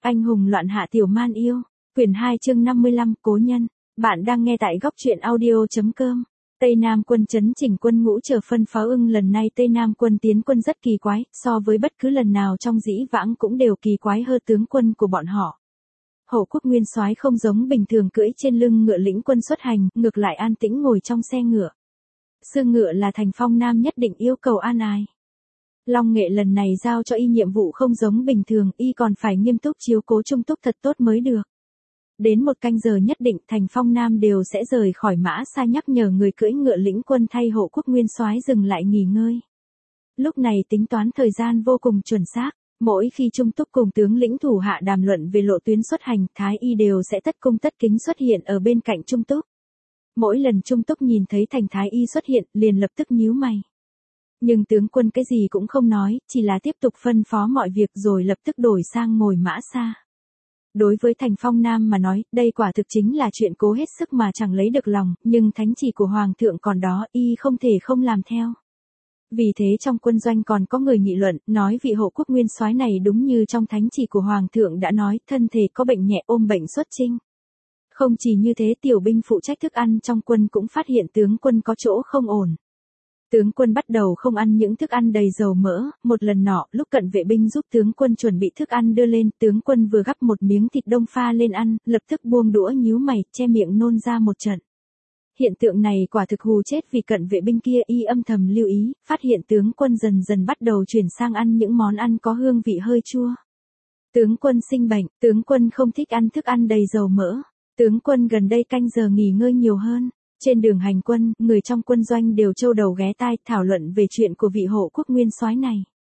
Anh hùng loạn hạ tiểu man yêu. Quyển 2 chương 55 Cố nhân. Bạn đang nghe tại góc truyện audio.com. Tây Nam quân trấn chỉnh quân ngũ chờ phân phó ưng. Lần này Tây Nam quân tiến quân rất kỳ quái, so với bất cứ lần nào trong dĩ vãng cũng đều kỳ quái hơn tướng quân của bọn họ. Hổ Quốc nguyên soái không giống bình thường cưỡi trên lưng ngựa lĩnh quân xuất hành, ngược lại an tĩnh ngồi trong xe ngựa. Xương ngựa là Thành Phong Nam nhất định yêu cầu an ái. Long Nghệ lần này giao cho y nhiệm vụ không giống bình thường, y còn phải nghiêm túc chiếu cố Trung Túc thật tốt mới được. Đến một canh giờ nhất định, Thành Phong Nam đều sẽ rời khỏi Mã Sa nhắc nhở người cưỡi ngựa lĩnh quân thay Hộ Quốc nguyên soái dừng lại nghỉ ngơi. Lúc này tính toán thời gian vô cùng chuẩn xác, mỗi khi Trung Túc cùng tướng lĩnh thủ hạ đàm luận về lộ tuyến xuất hành, Thái y đều sẽ tất cung tất kính xuất hiện ở bên cạnh Trung Túc. Mỗi lần Trung Túc nhìn thấy Thành Thái y xuất hiện, liền lập tức nhíu mày. Nhưng tướng quân cái gì cũng không nói, chỉ là tiếp tục phân phó mọi việc rồi lập tức đổi sang ngồi Mã Sa. Đối với Thành Phong Nam mà nói, đây quả thực chính là chuyện cố hết sức mà chẳng lấy được lòng, nhưng thánh chỉ của Hoàng thượng còn đó, y không thể không làm theo. Vì thế trong quân doanh còn có người nghị luận, nói vị Hộ Quốc nguyên soái này đúng như trong thánh chỉ của Hoàng thượng đã nói, thân thể có bệnh nhẹ ôm bệnh xuất chinh. Không chỉ như thế, tiểu binh phụ trách thức ăn trong quân cũng phát hiện tướng quân có chỗ không ổn. Tướng quân bắt đầu không ăn những thức ăn đầy dầu mỡ, một lần nọ, lúc cận vệ binh giúp tướng quân chuẩn bị thức ăn đưa lên, tướng quân vừa gắp một miếng thịt đông pha lên ăn, lập tức buông đũa nhíu mày, che miệng nôn ra một trận. Hiện tượng này quả thực hù chết vì cận vệ binh kia, y âm thầm lưu ý, phát hiện tướng quân dần dần bắt đầu chuyển sang ăn những món ăn có hương vị hơi chua. Tướng quân sinh bệnh, tướng quân không thích ăn thức ăn đầy dầu mỡ, tướng quân gần đây canh giờ nghỉ ngơi nhiều hơn. Trên đường hành quân, người trong quân doanh đều châu đầu ghé tai thảo luận về chuyện của vị Hộ Quốc nguyên soái này.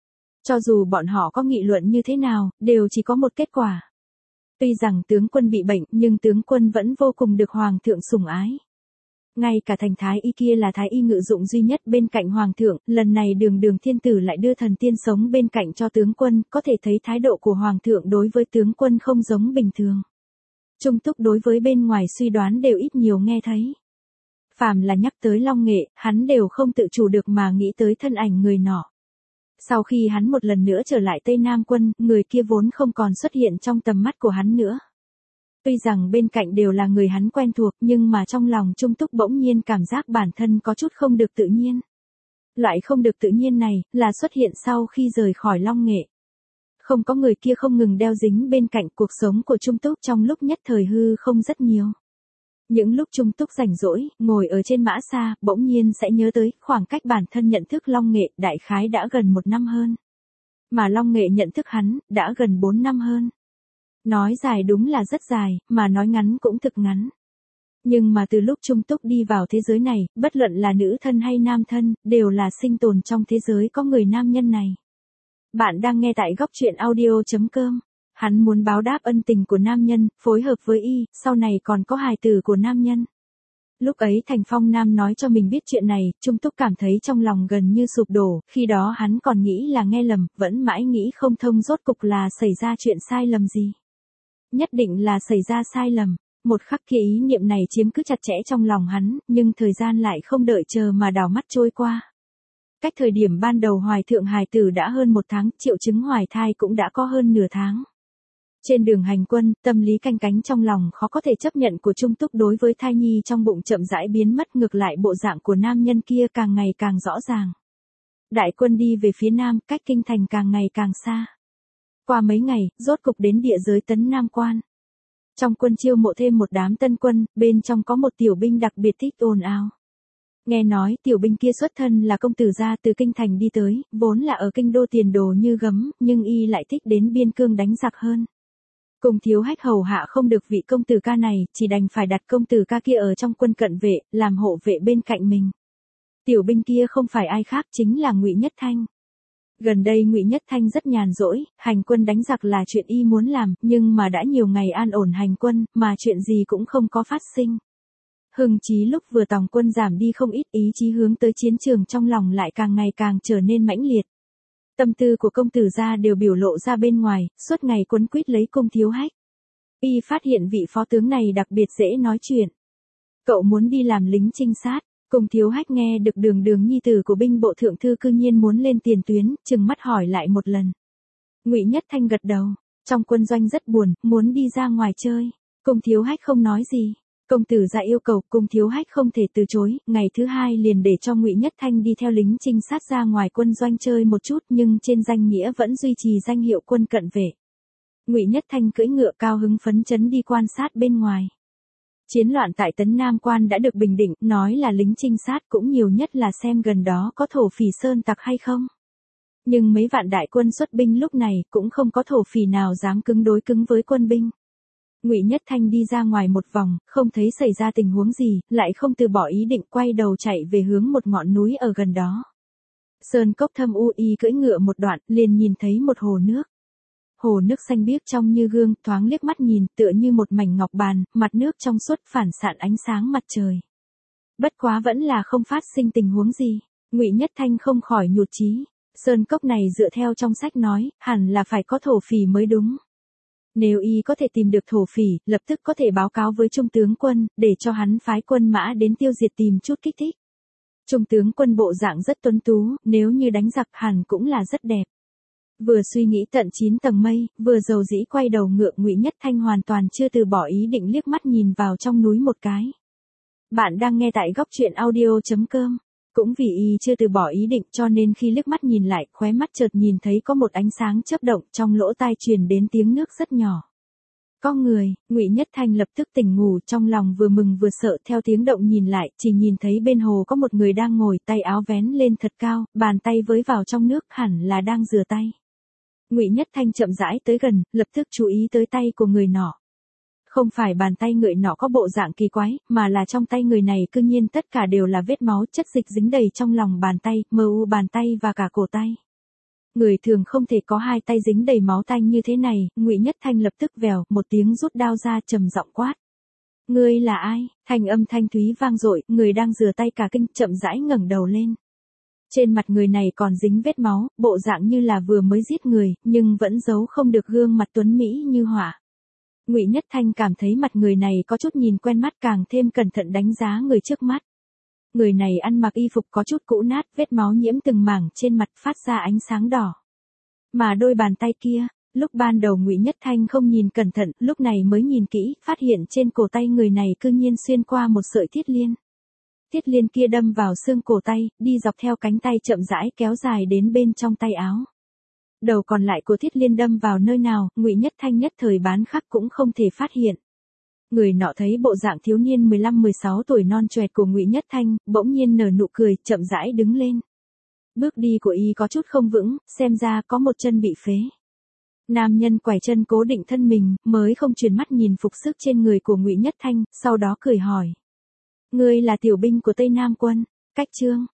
Cho dù bọn họ có nghị luận như thế nào, đều chỉ có một kết quả. Tuy rằng tướng quân bị bệnh, nhưng tướng quân vẫn vô cùng được Hoàng thượng sủng ái. Ngay cả Thành Thái y kia là Thái y ngự dụng duy nhất bên cạnh Hoàng thượng, lần này Đường Đường Thiên Tử lại đưa thần tiên sống bên cạnh cho tướng quân, có thể thấy thái độ của Hoàng thượng đối với tướng quân không giống bình thường. Trung Túc đối với bên ngoài suy đoán đều ít nhiều nghe thấy. Phàm là nhắc tới Long Nghệ, hắn đều không tự chủ được mà nghĩ tới thân ảnh người nọ. Sau khi hắn một lần nữa trở lại Tây Nam quân, người kia vốn không còn xuất hiện trong tầm mắt của hắn nữa. Tuy rằng bên cạnh đều là người hắn quen thuộc, nhưng mà trong lòng Trung Túc bỗng nhiên cảm giác bản thân có chút không được tự nhiên. Loại không được tự nhiên này, là xuất hiện sau khi rời khỏi Long Nghệ. Không có người kia không ngừng đeo dính bên cạnh, cuộc sống của Trung Túc trong lúc nhất thời hư không rất nhiều. Những lúc Trung Túc rảnh rỗi, ngồi ở trên Mã Sa, bỗng nhiên sẽ nhớ tới khoảng cách bản thân nhận thức Long Nghệ, đại khái đã gần 1 năm hơn. Mà Long Nghệ nhận thức hắn, đã gần 4 năm hơn. Nói dài đúng là rất dài, mà nói ngắn cũng thực ngắn. Nhưng mà từ lúc Trung Túc đi vào thế giới này, bất luận là nữ thân hay nam thân, đều là sinh tồn trong thế giới có người nam nhân này. Bạn đang nghe tại góc truyện audio.com. Hắn muốn báo đáp ân tình của nam nhân, phối hợp với y, sau này còn có hài tử của nam nhân. Lúc ấy Thành Phong Nam nói cho mình biết chuyện này, Trung Túc cảm thấy trong lòng gần như sụp đổ, khi đó hắn còn nghĩ là nghe lầm, vẫn mãi nghĩ không thông rốt cục là xảy ra chuyện sai lầm gì. Nhất định là xảy ra sai lầm, một khắc kia ý niệm này chiếm cứ chặt chẽ trong lòng hắn, nhưng thời gian lại không đợi chờ mà đảo mắt trôi qua. Cách thời điểm ban đầu hoài thượng hài tử đã hơn 1 tháng, triệu chứng hoài thai cũng đã có hơn nửa tháng. Trên đường hành quân, tâm lý canh cánh trong lòng khó có thể chấp nhận của Trung Túc đối với thai nhi trong bụng chậm rãi biến mất, ngược lại bộ dạng của nam nhân kia càng ngày càng rõ ràng. Đại quân đi về phía nam, cách kinh thành càng ngày càng xa. Qua mấy ngày, rốt cục đến địa giới Tấn Nam Quan. Trong quân chiêu mộ thêm một đám tân quân, bên trong có một tiểu binh đặc biệt thích ồn ào. Nghe nói tiểu binh kia xuất thân là công tử gia từ kinh thành đi tới, vốn là ở kinh đô tiền đồ như gấm, nhưng y lại thích đến biên cương đánh giặc hơn. Cùng Thiếu Hách hầu hạ không được vị công tử ca này, chỉ đành phải đặt công tử ca kia ở trong quân cận vệ, làm hộ vệ bên cạnh mình. Tiểu binh kia không phải ai khác, chính là Ngụy Nhất Thanh. Gần đây Ngụy Nhất Thanh rất nhàn rỗi, hành quân đánh giặc là chuyện y muốn làm, nhưng mà đã nhiều ngày an ổn hành quân, mà chuyện gì cũng không có phát sinh. Hưng chí lúc vừa tòng quân giảm đi không ít, ý chí hướng tới chiến trường trong lòng lại càng ngày càng trở nên mãnh liệt. Tâm tư của công tử gia đều biểu lộ ra bên ngoài, suốt ngày quấn quýt lấy Cung Thiếu Hách. Y phát hiện vị phó tướng này đặc biệt dễ nói chuyện. Cậu muốn đi làm lính trinh sát. Cung Thiếu Hách nghe được Đường Đường nhi tử của binh bộ thượng thư cư nhiên muốn lên tiền tuyến, trừng mắt hỏi lại một lần. Ngụy Nhất Thanh gật đầu. Trong quân doanh rất buồn, muốn đi ra ngoài chơi. Cung Thiếu Hách không nói gì. Công tử ra yêu cầu, Cung Thiếu Hách không thể từ chối, ngày thứ hai liền để cho Ngụy Nhất Thanh đi theo lính trinh sát ra ngoài quân doanh chơi một chút, nhưng trên danh nghĩa vẫn duy trì danh hiệu quân cận vệ. Ngụy Nhất Thanh cưỡi ngựa cao hứng phấn chấn đi quan sát bên ngoài. Chiến loạn tại Tấn Nam Quan đã được bình định, nói là lính trinh sát cũng nhiều nhất là xem gần đó có thổ phỉ sơn tặc hay không. Nhưng mấy vạn đại quân xuất binh lúc này cũng không có thổ phỉ nào dám đối cứng với quân binh. Ngụy Nhất Thanh đi ra ngoài một vòng, không thấy xảy ra tình huống gì, lại không từ bỏ ý định quay đầu chạy về hướng một ngọn núi ở gần đó. Sơn cốc thâm u, y cưỡi ngựa một đoạn, liền nhìn thấy một hồ nước. Hồ nước xanh biếc trong như gương, thoáng liếc mắt nhìn, tựa như một mảnh ngọc bàn, mặt nước trong suốt phản xạ ánh sáng mặt trời. Bất quá vẫn là không phát sinh tình huống gì, Ngụy Nhất Thanh không khỏi nhụt chí. Sơn cốc này dựa theo trong sách nói, hẳn là phải có thổ phỉ mới đúng. Nếu y có thể tìm được thổ phỉ, lập tức có thể báo cáo với Trung tướng quân, để cho hắn phái quân mã đến tiêu diệt tìm chút kích thích. Trung tướng quân bộ dạng rất tuấn tú, nếu như đánh giặc hẳn cũng là rất đẹp. Vừa suy nghĩ tận 9 tầng mây, vừa dầu dĩ quay đầu ngựa, Ngụy Nhất Thanh hoàn toàn chưa từ bỏ ý định liếc mắt nhìn vào trong núi một cái. Bạn đang nghe tại góc truyện audio.com. Cũng vì y chưa từ bỏ ý định cho nên khi liếc mắt nhìn lại, khóe mắt chợt nhìn thấy có một ánh sáng chớp động, trong lỗ tai truyền đến tiếng nước rất nhỏ. Có người, Ngụy Nhất Thanh lập tức tỉnh ngủ, trong lòng vừa mừng vừa sợ, theo tiếng động nhìn lại, chỉ nhìn thấy bên hồ có một người đang ngồi, tay áo vén lên thật cao, bàn tay với vào trong nước, hẳn là đang rửa tay. Ngụy Nhất Thanh chậm rãi tới gần, lập tức chú ý tới tay của người nọ. Không phải bàn tay người nọ có bộ dạng kỳ quái, mà là trong tay người này cư nhiên tất cả đều là vết máu, chất dịch dính đầy trong lòng bàn tay, mờ u bàn tay và cả cổ tay. Người thường không thể có hai tay dính đầy máu tanh như thế này, Ngụy Nhất Thanh lập tức vèo, một tiếng rút đao ra, trầm giọng quát. Ngươi là ai? Thanh âm thanh thúy vang dội, người đang rửa tay cả kinh, chậm rãi ngẩng đầu lên. Trên mặt người này còn dính vết máu, bộ dạng như là vừa mới giết người, nhưng vẫn giấu không được gương mặt tuấn mỹ như họa. Ngụy Nhất Thanh cảm thấy mặt người này có chút nhìn quen mắt, càng thêm cẩn thận đánh giá người trước mắt. Người này ăn mặc y phục có chút cũ nát, vết máu nhiễm từng mảng trên mặt, phát ra ánh sáng đỏ. Mà đôi bàn tay kia, lúc ban đầu Ngụy Nhất Thanh không nhìn cẩn thận, lúc này mới nhìn kỹ, phát hiện trên cổ tay người này cư nhiên xuyên qua một sợi thiết liên. Thiết liên kia đâm vào xương cổ tay, đi dọc theo cánh tay chậm rãi kéo dài đến bên trong tay áo. Đầu còn lại của thiết liên đâm vào nơi nào, Ngụy Nhất Thanh nhất thời bán khắc cũng không thể phát hiện. Người nọ thấy bộ dạng thiếu niên 15-16 tuổi non choẹt của Ngụy Nhất Thanh, bỗng nhiên nở nụ cười, chậm rãi đứng lên. Bước đi của y có chút không vững, xem ra có một chân bị phế. Nam nhân quải chân cố định thân mình, mới không chuyển mắt nhìn phục sức trên người của Ngụy Nhất Thanh, sau đó cười hỏi. Ngươi là tiểu binh của Tây Nam quân, Cách Chương.